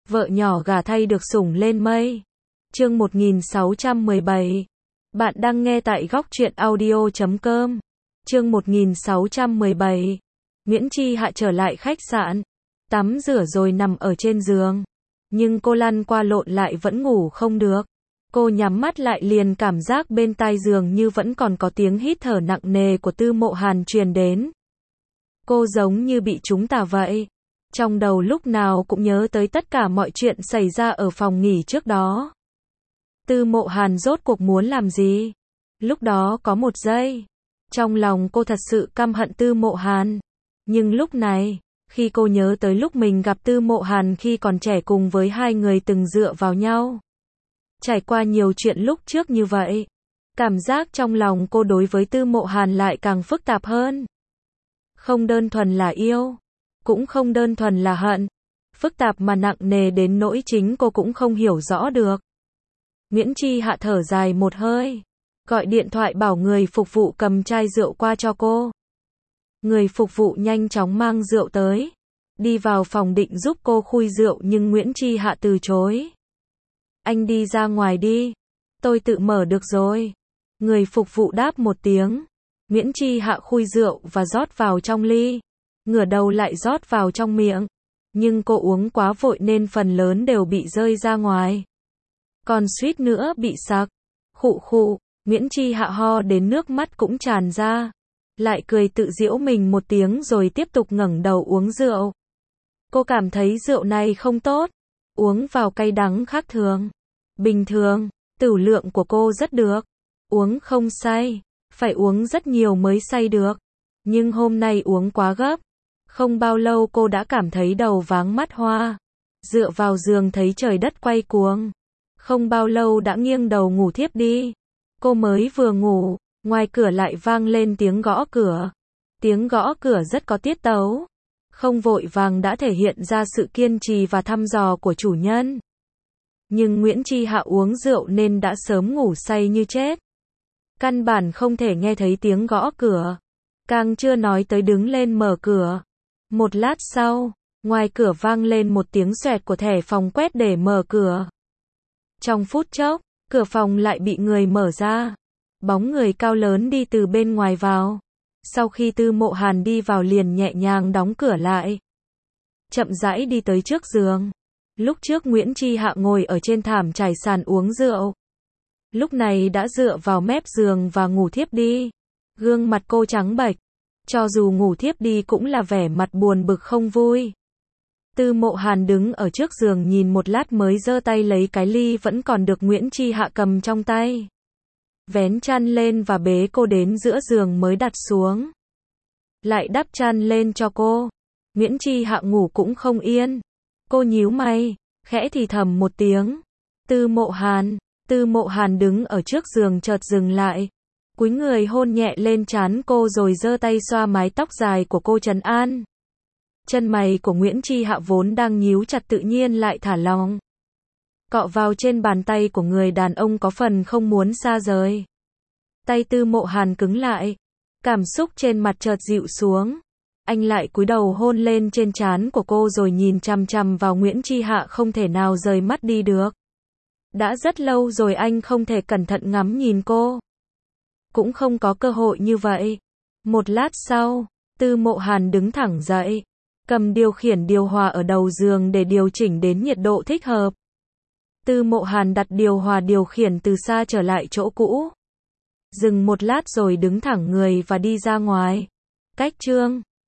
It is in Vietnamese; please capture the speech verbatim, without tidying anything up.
Vợ nhỏ gả thay được sủng lên mây. Chương một nghìn sáu trăm mười bảy. Bạn đang nghe tại góc truyện audio chấm com. Chương một nghìn sáu trăm mười bảy. Nguyễn Chi Hạ trở lại khách sạn, tắm rửa rồi nằm ở trên giường. Nhưng cô lăn qua lộn lại vẫn ngủ không được. Cô nhắm mắt lại liền cảm giác bên tai giường như vẫn còn có tiếng hít thở nặng nề của Tư Mộ Hàn truyền đến. Cô giống như bị trúng tà vậy. Trong đầu lúc nào cũng nhớ tới tất cả mọi chuyện xảy ra ở phòng nghỉ trước đó. Tư Mộ Hàn rốt cuộc muốn làm gì? Lúc đó có một giây, trong lòng cô thật sự căm hận Tư Mộ Hàn. Nhưng lúc này, khi cô nhớ tới lúc mình gặp Tư Mộ Hàn khi còn trẻ cùng với hai người từng dựa vào nhau, trải qua nhiều chuyện lúc trước như vậy, cảm giác trong lòng cô đối với Tư Mộ Hàn lại càng phức tạp hơn. Không đơn thuần là yêu, cũng không đơn thuần là hận, phức tạp mà nặng nề đến nỗi chính cô cũng không hiểu rõ được. Nguyễn Chi Hạ thở dài một hơi, gọi điện thoại bảo người phục vụ cầm chai rượu qua cho cô. Người phục vụ nhanh chóng mang rượu tới, đi vào phòng định giúp cô khui rượu nhưng Nguyễn Chi Hạ từ chối. Anh đi ra ngoài đi, tôi tự mở được rồi. Người phục vụ đáp một tiếng. Nguyễn Chi Hạ khui rượu và rót vào trong ly, ngửa đầu lại rót vào trong miệng. Nhưng cô uống quá vội nên phần lớn đều bị rơi ra ngoài. Còn suýt nữa bị sặc. Khụ khụ, Nguyễn Chi Hạ ho đến nước mắt cũng tràn ra. Lại cười tự giễu mình một tiếng rồi tiếp tục ngẩng đầu uống rượu. Cô cảm thấy rượu này không tốt, uống vào cay đắng khác thường. Bình thường, tửu lượng của cô rất được, uống không say, phải uống rất nhiều mới say được. Nhưng hôm nay uống quá gấp, không bao lâu cô đã cảm thấy đầu váng mắt hoa. Dựa vào giường thấy trời đất quay cuồng, không bao lâu đã nghiêng đầu ngủ thiếp đi. Cô mới vừa ngủ, ngoài cửa lại vang lên tiếng gõ cửa. Tiếng gõ cửa rất có tiết tấu, không vội vàng đã thể hiện ra sự kiên trì và thăm dò của chủ nhân. Nhưng Nguyễn Chi Hạ uống rượu nên đã sớm ngủ say như chết, căn bản không thể nghe thấy tiếng gõ cửa, càng chưa nói tới đứng lên mở cửa. Một lát sau, ngoài cửa vang lên một tiếng xoẹt của thẻ phòng quét để mở cửa. Trong phút chốc, cửa phòng lại bị người mở ra. Bóng người cao lớn đi từ bên ngoài vào. Sau khi Tư Mộ Hàn đi vào liền nhẹ nhàng đóng cửa lại, chậm rãi đi tới trước giường. Lúc trước Nguyễn Chi Hạ ngồi ở trên thảm trải sàn uống rượu, lúc này đã dựa vào mép giường và ngủ thiếp đi. Gương mặt cô trắng bệch, cho dù ngủ thiếp đi cũng là vẻ mặt buồn bực không vui. Tư Mộ Hàn đứng ở trước giường nhìn một lát mới giơ tay lấy cái ly vẫn còn được Nguyễn Chi Hạ cầm trong tay, vén chăn lên và bế cô đến giữa giường mới đặt xuống. Lại đắp chăn lên cho cô. Nguyễn Chi Hạ ngủ cũng không yên. Cô nhíu mày, khẽ thì thầm một tiếng. Tư Mộ Hàn. Tư Mộ Hàn đứng ở trước giường chợt dừng lại, cúi người hôn nhẹ lên trán cô rồi giơ tay xoa mái tóc dài của cô trấn an. Chân mày của Nguyễn Chi Hạ vốn đang nhíu chặt tự nhiên lại thả lỏng, cọ vào trên bàn tay của người đàn ông có phần không muốn xa rời. Tay Tư Mộ Hàn cứng lại, cảm xúc trên mặt chợt dịu xuống. Anh lại cúi đầu hôn lên trên trán của cô rồi nhìn chằm chằm vào Nguyễn Chi Hạ không thể nào rời mắt đi được. Đã rất lâu rồi anh không thể cẩn thận ngắm nhìn cô, cũng không có cơ hội như vậy. Một lát sau, Tư Mộ Hàn đứng thẳng dậy, cầm điều khiển điều hòa ở đầu giường để điều chỉnh đến nhiệt độ thích hợp. Tư Mộ Hàn đặt điều hòa điều khiển từ xa trở lại chỗ cũ, dừng một lát rồi đứng thẳng người và đi ra ngoài. Cách chương